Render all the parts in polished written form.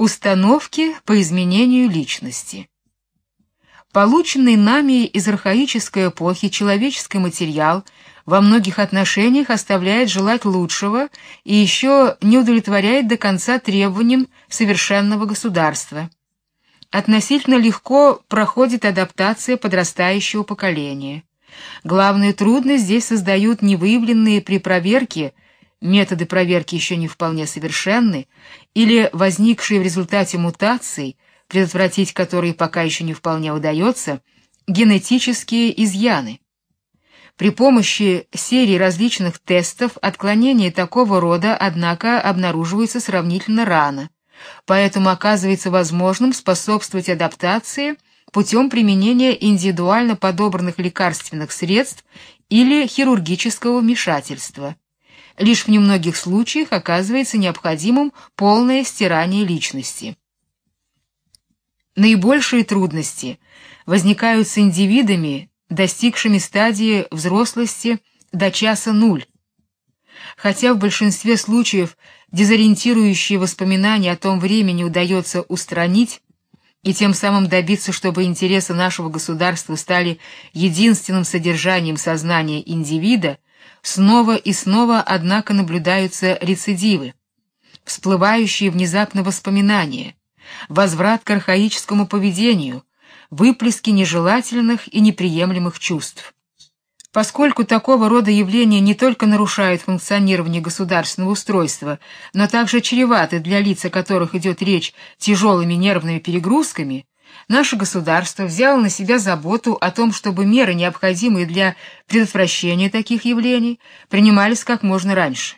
Установки по изменению личности. Полученный нами из архаической эпохи человеческий материал во многих отношениях оставляет желать лучшего и еще не удовлетворяет до конца требованиям совершенного государства. Относительно легко проходит адаптация подрастающего поколения. Главную трудность здесь создают невыявленные при проверке, методы проверки еще не вполне совершенны, или возникшие в результате мутаций, предотвратить которые пока еще не вполне удается, генетические изъяны. При помощи серии различных тестов отклонения такого рода, однако, обнаруживаются сравнительно рано, поэтому оказывается возможным способствовать адаптации путем применения индивидуально подобранных лекарственных средств или хирургического вмешательства. Лишь в немногих случаях оказывается необходимым полное стирание личности. Наибольшие трудности возникают с индивидами, достигшими стадии взрослости до часа нуль. Хотя в большинстве случаев дезориентирующие воспоминания о том времени удается устранить и тем самым добиться, чтобы интересы нашего государства стали единственным содержанием сознания индивида, снова и снова, однако, наблюдаются рецидивы, всплывающие внезапно воспоминания, возврат к архаическому поведению, выплески нежелательных и неприемлемых чувств. Поскольку такого рода явления не только нарушают функционирование государственного устройства, но также чреваты для лиц, о которых идет речь, тяжелыми нервными перегрузками, наше государство взяло на себя заботу о том, чтобы меры, необходимые для предотвращения таких явлений, принимались как можно раньше.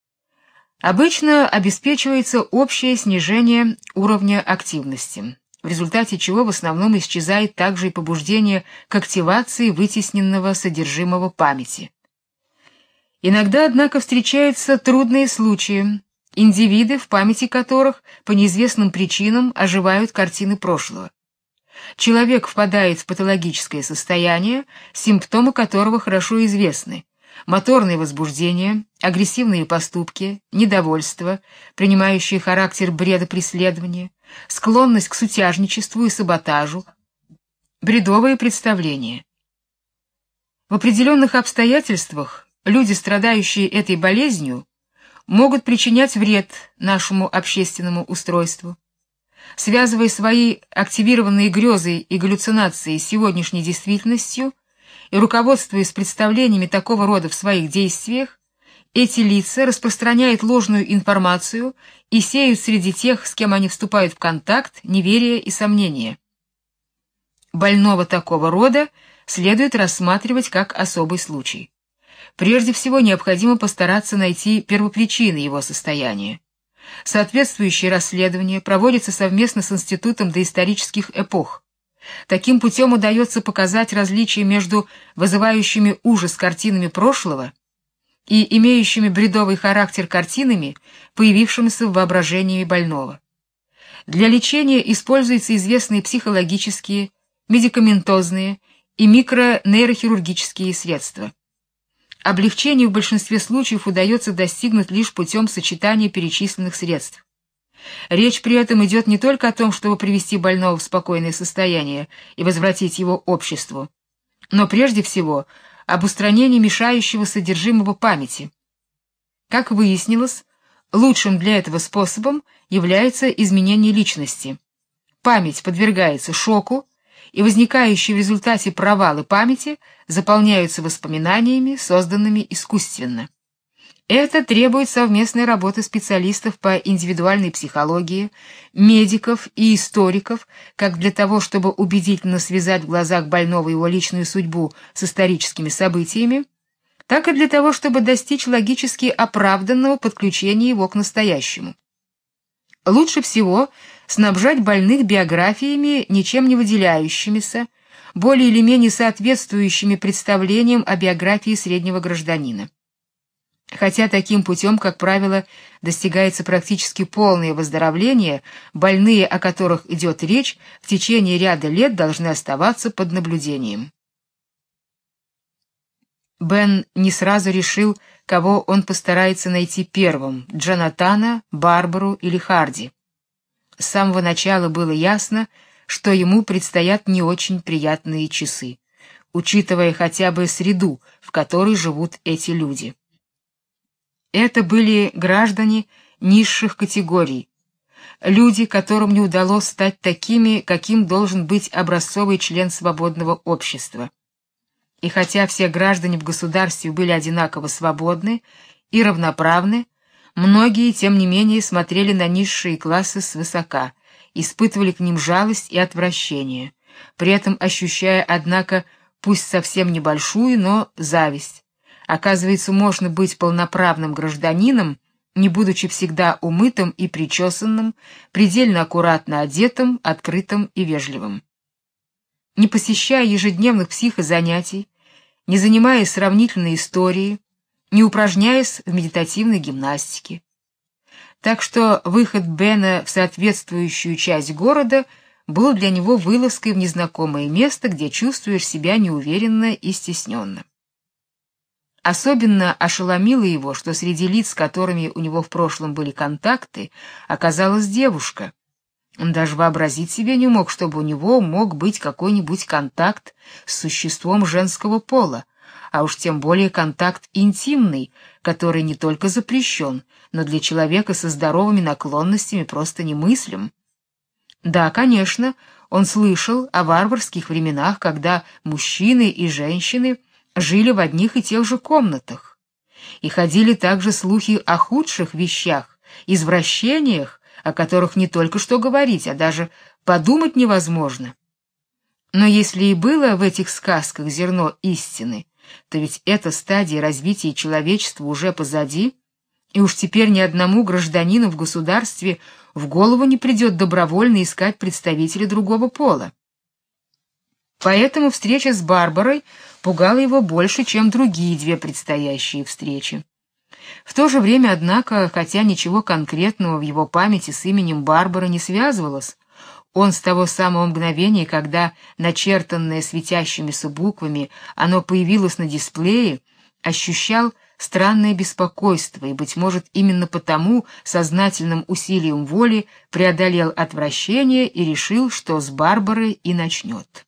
Обычно обеспечивается общее снижение уровня активности, в результате чего в основном исчезает также и побуждение к активации вытесненного содержимого памяти. Иногда, однако, встречаются трудные случаи, индивиды, в памяти которых по неизвестным причинам оживают картины прошлого. Человек впадает в патологическое состояние, симптомы которого хорошо известны: моторные возбуждения, агрессивные поступки, недовольство, принимающие характер бреда преследования, склонность к сутяжничеству и саботажу, бредовые представления. В определенных обстоятельствах люди, страдающие этой болезнью, могут причинять вред нашему общественному устройству. Связывая свои активированные грезы и галлюцинации с сегодняшней действительностью и руководствуясь представлениями такого рода в своих действиях, эти лица распространяют ложную информацию и сеют среди тех, с кем они вступают в контакт, неверие и сомнения. Больного такого рода следует рассматривать как особый случай. Прежде всего необходимо постараться найти первопричины его состояния. Соответствующие расследования проводятся совместно с Институтом доисторических эпох. Таким путем удается показать различия между вызывающими ужас картинами прошлого и имеющими бредовый характер картинами, появившимися в воображении больного. Для лечения используются известные психологические, медикаментозные и микронейрохирургические средства. Облегчение в большинстве случаев удается достигнуть лишь путем сочетания перечисленных средств. Речь при этом идет не только о том, чтобы привести больного в спокойное состояние и возвратить его обществу, но прежде всего об устранении мешающего содержимого памяти. Как выяснилось, лучшим для этого способом является изменение личности. Память подвергается шоку, и возникающие в результате провалы памяти заполняются воспоминаниями, созданными искусственно. Это требует совместной работы специалистов по индивидуальной психологии, медиков и историков, как для того, чтобы убедительно связать в глазах больного его личную судьбу с историческими событиями, так и для того, чтобы достичь логически оправданного подключения его к настоящему. Лучше всего снабжать больных биографиями, ничем не выделяющимися, более или менее соответствующими представлениям о биографии среднего гражданина. Хотя таким путем, как правило, достигается практически полное выздоровление, больные, о которых идет речь, в течение ряда лет должны оставаться под наблюдением. Бен не сразу решил, кого он постарается найти первым: Джонатана, Барбару или Харди. с самого начала было ясно, что ему предстоят не очень приятные часы, учитывая хотя бы среду, в которой живут эти люди. Это были граждане низших категорий, люди, которым не удалось стать такими, каким должен быть образцовый член свободного общества. И хотя все граждане в государстве были одинаково свободны и равноправны, многие, тем не менее, смотрели на низшие классы свысока, испытывали к ним жалость и отвращение, при этом ощущая, однако, пусть совсем небольшую, но зависть. Оказывается, можно быть полноправным гражданином, не будучи всегда умытым и причесанным, предельно аккуратно одетым, открытым и вежливым. Не посещая ежедневных психозанятий, не занимаясь сравнительной историей, не упражняясь в медитативной гимнастике. Так что выход Бена в соответствующую часть города был для него вылазкой в незнакомое место, где чувствуешь себя неуверенно и стесненно. Особенно ошеломило его, что среди лиц, с которыми у него в прошлом были контакты, оказалась девушка. Он даже вообразить себе не мог, чтобы у него мог быть какой-нибудь контакт с существом женского пола, а уж тем более контакт интимный, который не только запрещен, но для человека со здоровыми наклонностями просто немыслим. Да, конечно, он слышал о варварских временах, когда мужчины и женщины жили в одних и тех же комнатах. И ходили также слухи о худших вещах, извращениях, о которых не только что говорить, а даже подумать невозможно. Но если и было в этих сказках зерно истины, то ведь эта стадия развития человечества уже позади, и уж теперь ни одному гражданину в государстве в голову не придет добровольно искать представителя другого пола. Поэтому встреча с Барбарой пугала его больше, чем другие две предстоящие встречи. В то же время, однако, хотя ничего конкретного в его памяти с именем Барбара не связывалось, он с того самого мгновения, когда, начертанное светящимися буквами, оно появилось на дисплее, ощущал странное беспокойство и, быть может, именно потому сознательным усилием воли преодолел отвращение и решил, что с Барбарой и начнет.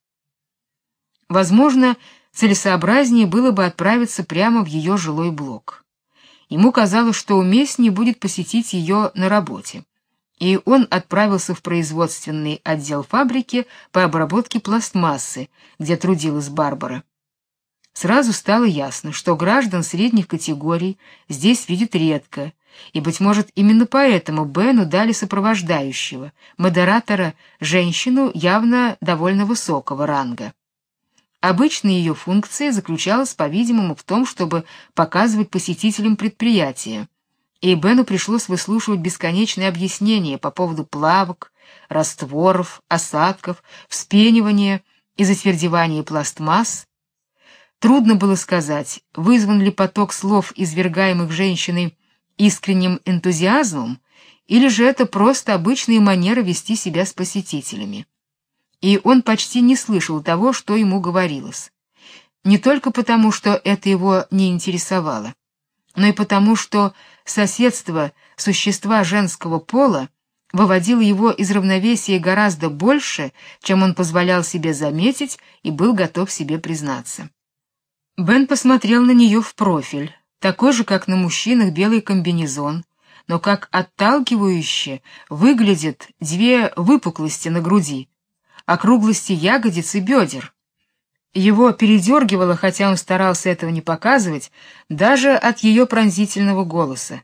Возможно, целесообразнее было бы отправиться прямо в ее жилой блок. Ему казалось, что уместнее будет посетить ее на работе, и он отправился в производственный отдел фабрики по обработке пластмассы, где трудилась Барбара. Сразу стало ясно, что граждан средних категорий здесь видят редко, и, быть может, именно поэтому Бену дали сопровождающего, модератора, женщину явно довольно высокого ранга. Обычная ее функция заключалась, по-видимому, в том, чтобы показывать посетителям предприятия, и Бену пришлось выслушивать бесконечные объяснения по поводу плавок, растворов, осадков, вспенивания и затвердевания пластмасс. Трудно было сказать, вызван ли поток слов, извергаемых женщиной, искренним энтузиазмом, или же это просто обычная манера вести себя с посетителями. И он почти не слышал того, что ему говорилось. Не только потому, что это его не интересовало, но и потому, что соседство существа женского пола выводило его из равновесия гораздо больше, чем он позволял себе заметить и был готов себе признаться. Бен посмотрел на нее в профиль, такой же, как на мужчинах, белый комбинезон, но как отталкивающе выглядят две выпуклости на груди, округлости ягодиц и бедер. Его передергивало, хотя он старался этого не показывать, даже от ее пронзительного голоса.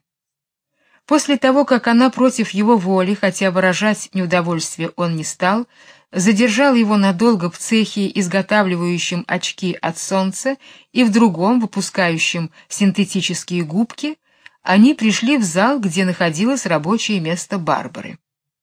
После того, как она против его воли, хотя выражать неудовольствие он не стал, задержал его надолго в цехе, изготавливающем очки от солнца, и в другом, выпускающем синтетические губки, они пришли в зал, где находилось рабочее место Барбары.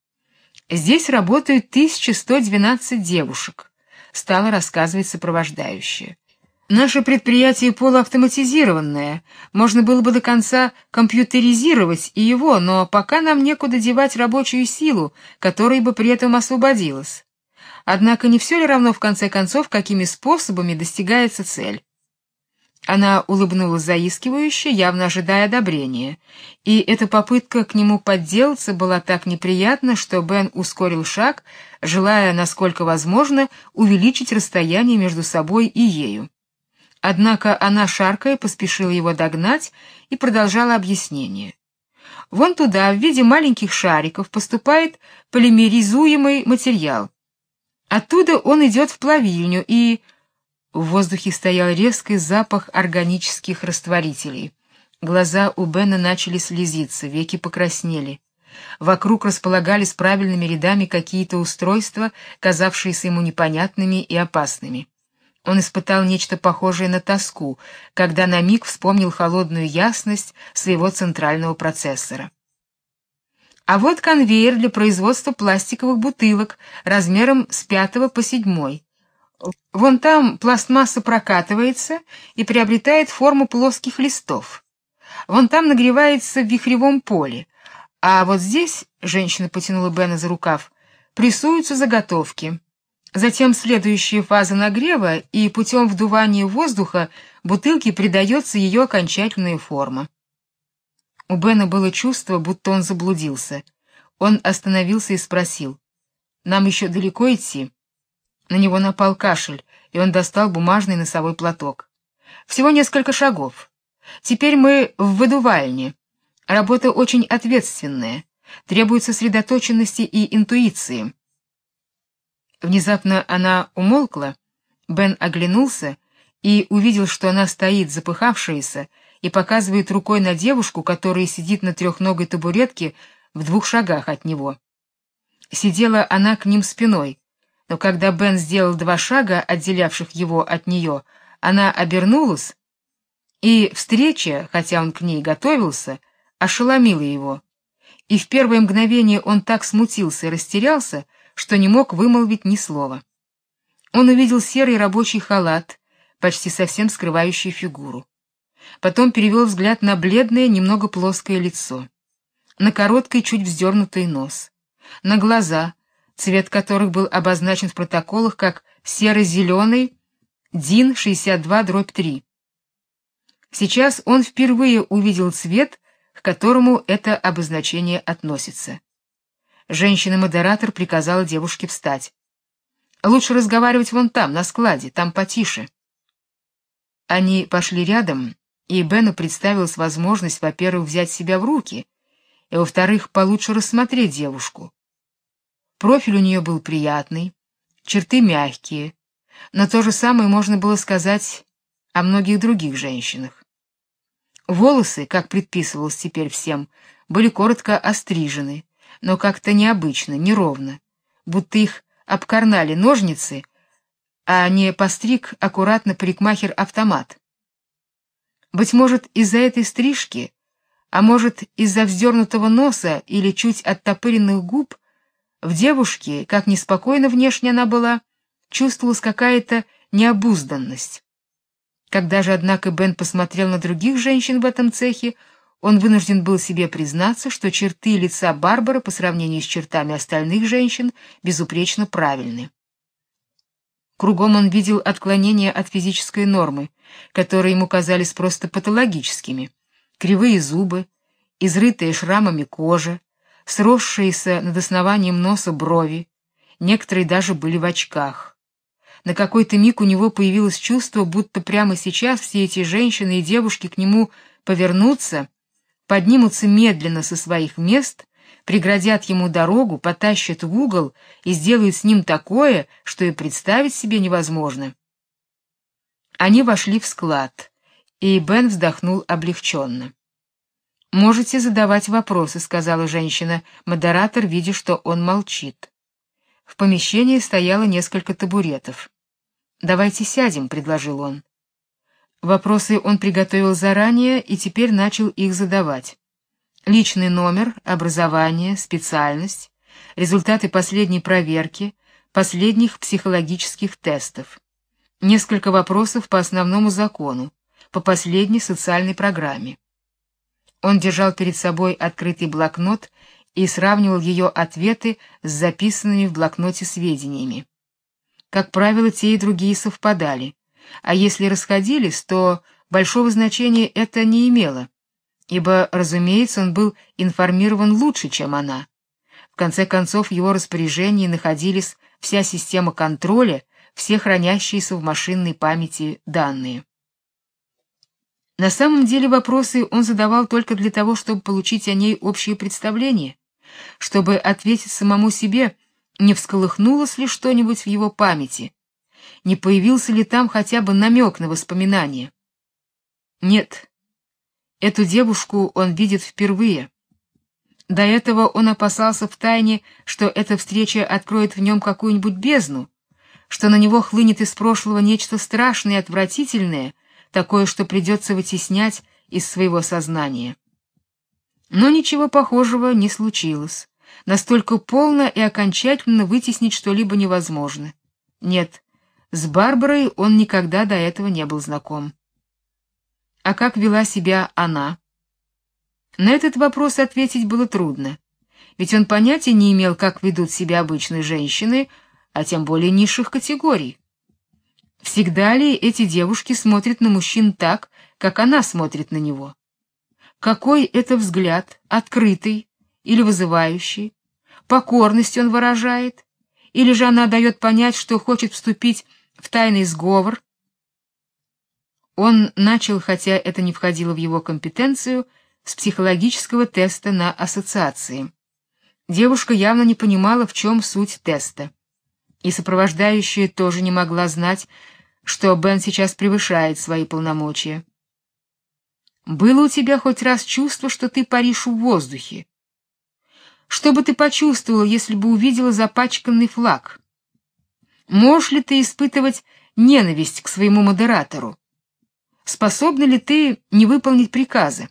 «Здесь работают 1112 девушек», — стала рассказывать сопровождающая. «Наше предприятие полуавтоматизированное, можно было бы до конца компьютеризировать и его, но пока нам некуда девать рабочую силу, которая бы при этом освободилась. Однако не все ли равно в конце концов, какими способами достигается цель? Она улыбнулась заискивающе, явно ожидая одобрения, и эта попытка к нему подделаться была так неприятна, что Бен ускорил шаг, желая, насколько возможно, увеличить расстояние между собой и ею. Однако она, шаркая, поспешила его догнать и продолжала объяснение. Вон туда, в виде маленьких шариков, поступает полимеризуемый материал. Оттуда он идет в плавильню, и... В воздухе стоял резкий запах органических растворителей. Глаза у Бена начали слезиться, веки покраснели. Вокруг располагались правильными рядами какие-то устройства, казавшиеся ему непонятными и опасными. Он испытал нечто похожее на тоску, когда на миг вспомнил холодную ясность своего центрального процессора. А вот конвейер для производства пластиковых бутылок размером с 5 по 7. Вон там пластмасса прокатывается и приобретает форму плоских листов. Вон там нагревается в вихревом поле. А вот здесь, женщина потянула Бена за рукав, прессуются заготовки. Затем следующая фаза нагрева, и путем вдувания воздуха бутылке придается ее окончательная форма. У Бена было чувство, будто он заблудился. Он остановился и спросил: «Нам еще далеко идти?» На него напал кашель, и он достал бумажный носовой платок. «Всего несколько шагов. Теперь мы в выдувальне. Работа очень ответственная, требует сосредоточенности и интуиции». Внезапно она умолкла. Бен оглянулся и увидел, что она стоит, запыхавшаяся, и показывает рукой на девушку, которая сидит на трехногой табуретке в 2 шагах от него. Сидела она к ним спиной, но когда Бен сделал 2 шага, отделявших его от нее, она обернулась, и встреча, хотя он к ней готовился, ошеломила его. И в первое мгновение он так смутился и растерялся, что не мог вымолвить ни слова. Он увидел серый рабочий халат, почти совсем скрывающий фигуру. Потом перевел взгляд на бледное, немного плоское лицо, на короткий, чуть вздернутый нос, на глаза, цвет которых был обозначен в протоколах как серо-зеленый DIN 62/3. Сейчас он впервые увидел цвет, к которому это обозначение относится. Женщина-модератор приказала девушке встать. «Лучше разговаривать вон там, на складе, там потише». Они пошли рядом, и Бену представилась возможность, во-первых, взять себя в руки, и, во-вторых, получше рассмотреть девушку. Профиль у нее был приятный, черты мягкие, но то же самое можно было сказать о многих других женщинах. Волосы, как предписывалось теперь всем, были коротко острижены, но как-то необычно, неровно, будто их обкорнали ножницы, а не постриг аккуратно парикмахер-автомат. Быть может, из-за этой стрижки, а может, из-за вздернутого носа или чуть оттопыренных губ, в девушке, как неспокойна внешне она была, чувствовалась какая-то необузданность. Когда же, однако, Бен посмотрел на других женщин в этом цехе, он вынужден был себе признаться, что черты лица Барбары по сравнению с чертами остальных женщин безупречно правильны. Кругом он видел отклонения от физической нормы, которые ему казались просто патологическими: кривые зубы, изрытые шрамами кожа, сросшиеся над основанием носа брови, некоторые даже были в очках. На какой-то миг у него появилось чувство, будто прямо сейчас все эти женщины и девушки к нему повернутся, поднимутся медленно со своих мест, преградят ему дорогу, потащат в угол и сделают с ним такое, что и представить себе невозможно. Они вошли в склад, и Бен вздохнул облегченно. «Можете задавать вопросы», — сказала женщина-модератор, видя, что он молчит. В помещении стояло несколько табуретов. «Давайте сядем», — предложил он. Вопросы он приготовил заранее и теперь начал их задавать. Личный номер, образование, специальность, результаты последней проверки, последних психологических тестов. Несколько вопросов по основному закону, по последней социальной программе. Он держал перед собой открытый блокнот и сравнивал ее ответы с записанными в блокноте сведениями. Как правило, те и другие совпадали, а если расходились, то большого значения это не имело, ибо, разумеется, он был информирован лучше, чем она. В конце концов, в его распоряжении находились вся система контроля, все хранящиеся в машинной памяти данные. На самом деле вопросы он задавал только для того, чтобы получить о ней общее представление, чтобы ответить самому себе, не всколыхнулось ли что-нибудь в его памяти, не появился ли там хотя бы намек на воспоминание. Нет, эту девушку он видит впервые. До этого он опасался втайне, что эта встреча откроет в нем какую-нибудь бездну, что на него хлынет из прошлого нечто страшное и отвратительное, такое, что придется вытеснять из своего сознания. Но ничего похожего не случилось. Настолько полно и окончательно вытеснить что-либо невозможно. Нет, с Барбарой он никогда до этого не был знаком. А как вела себя она? На этот вопрос ответить было трудно, ведь он понятия не имел, как ведут себя обычные женщины, а тем более низших категорий. Всегда ли эти девушки смотрят на мужчин так, как она смотрит на него? Какой это взгляд, открытый или вызывающий? Покорность он выражает? Или же она дает понять, что хочет вступить в тайный сговор? Он начал, хотя это не входило в его компетенцию, с психологического теста на ассоциации. Девушка явно не понимала, в чем суть теста. И сопровождающая тоже не могла знать, что Бен сейчас превышает свои полномочия. Было у тебя хоть раз чувство, что ты паришь в воздухе? Что бы ты почувствовала, если бы увидела запачканный флаг? Можешь ли ты испытывать ненависть к своему модератору? Способна ли ты не выполнить приказы?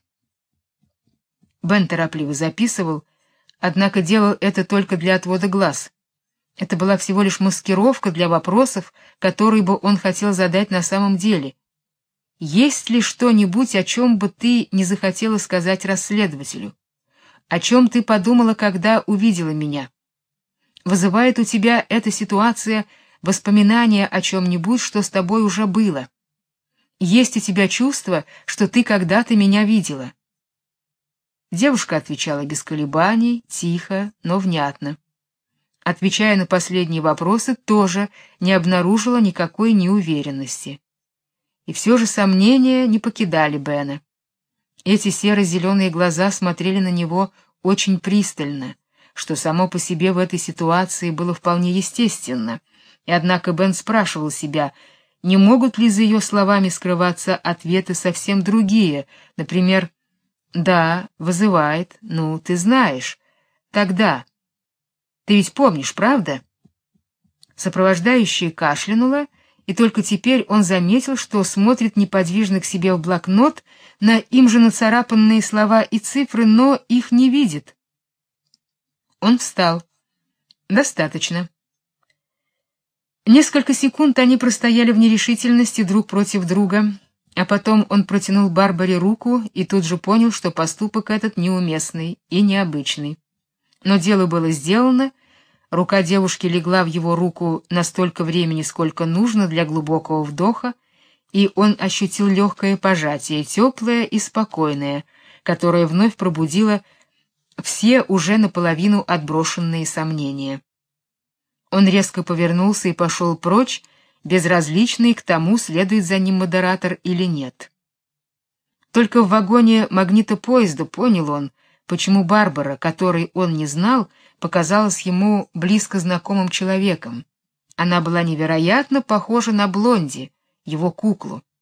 Бен торопливо записывал, однако делал это только для отвода глаз. Это была всего лишь маскировка для вопросов, которые бы он хотел задать на самом деле. Есть ли что-нибудь, о чем бы ты не захотела сказать расследователю? О чем ты подумала, когда увидела меня? Вызывает у тебя эта ситуация воспоминания о чем-нибудь, что с тобой уже было? Есть у тебя чувство, что ты когда-то меня видела? Девушка отвечала без колебаний, тихо, но внятно. Отвечая на последние вопросы, тоже не обнаружила никакой неуверенности. И все же сомнения не покидали Бена. Эти серо-зеленые глаза смотрели на него очень пристально, что само по себе в этой ситуации было вполне естественно. И однако Бен спрашивал себя, не могут ли за ее словами скрываться ответы совсем другие, например, «Да, вызывает, ну, ты знаешь, тогда». Ты ведь помнишь, правда? Сопровождающая кашлянула, и только теперь он заметил, что смотрит неподвижно к себе в блокнот на им же нацарапанные слова и цифры, но их не видит. Он встал. Достаточно. Несколько секунд они простояли в нерешительности друг против друга, а потом он протянул Барбаре руку и тут же понял, что поступок этот неуместный и необычный. Но дело было сделано, рука девушки легла в его руку на столько времени, сколько нужно для глубокого вдоха, и он ощутил легкое пожатие, теплое и спокойное, которое вновь пробудило все уже наполовину отброшенные сомнения. Он резко повернулся и пошел прочь, безразличный к тому, следует за ним модератор или нет. Только в вагоне магнитопоезда понял он, почему Барбара, которой он не знал, показалась ему близко знакомым человеком. Она была невероятно похожа на Блонди, его куклу.